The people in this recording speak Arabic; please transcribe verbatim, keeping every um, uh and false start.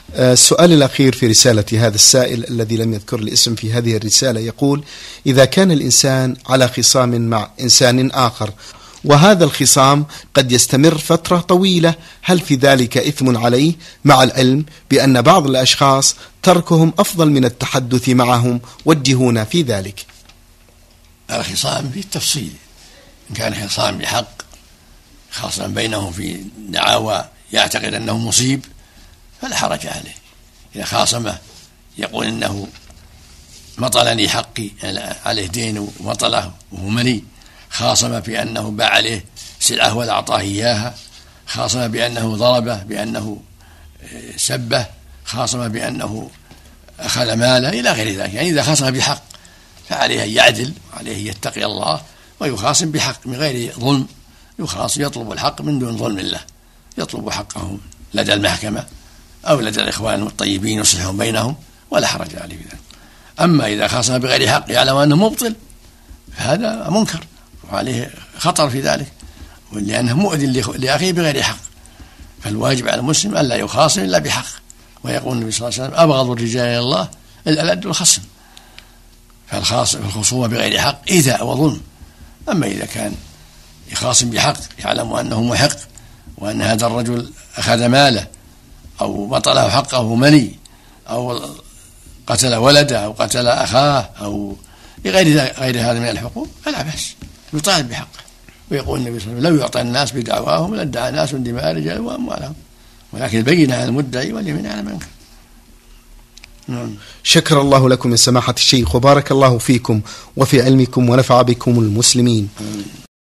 السؤال الأخير في رسالة هذا السائل الذي لم يذكر الاسم في هذه الرسالة يقول: إذا كان الإنسان على خصام مع إنسان آخر وهذا الخصام قد يستمر فترة طويلة، هل في ذلك إثم عليه مع العلم بأن بعض الأشخاص تركهم أفضل من التحدث معهم؟ وجهونا في ذلك. الخصام في التفصيل، إن كان خصام بحق خاصة بينهم في دعاوى يعتقد أنه مصيب فلا حرج عليه. إذا خاصمه يقول إنه مطلني حقي عليه دين ومطله وهو مني، خاصم بأنه باع عليه سلعة ولا أعطاه إياها، خاصم بأنه ضربه، بأنه سبه، خاصم بأنه أخذ ماله إلى غير ذلك. يعني إذا خاصم بحق فعليه أن يعدل وعليه أن يتقي الله ويخاصم بحق من غير ظلم، يخاصم يطلب الحق من دون ظلم الله، يطلب حقه لدى المحكمة أو لدى الإخوان الطيبين يصلحون بينهم ولا حرج عليه بذلك. أما إذا خاصم بغير حق يعلم أنه مبطل فهذا منكر وعليه خطر في ذلك، لأنه مؤذي لأخيه بغير حق. فالواجب على المسلم ألا يخاصم إلا بحق، ويقول النبي صلى الله عليه وسلم: أبغض الرجال إلى الله الألد والخصم. فالخصومة بغير حق إيذاء وظلم. أما إذا كان يخاصم بحق يعلم أنه محق وأن هذا الرجل أخذ ماله أو بطله حقه مني أو قتل ولده أو قتل أخاه أو غير غير هذا من الحقوق فلا بأس، يطالب بحقه. ويقول النبي صلى الله عليه وسلم: لو يعطى الناس بدعواهم لادعى ناس دماء رجال وأموالهم، ولكن البينة على المدعي واليمين على من أنكر. نعم. شكر الله لكم يا سماحة الشيخ، وبارك الله فيكم وفي علمكم ونفع بكم المسلمين.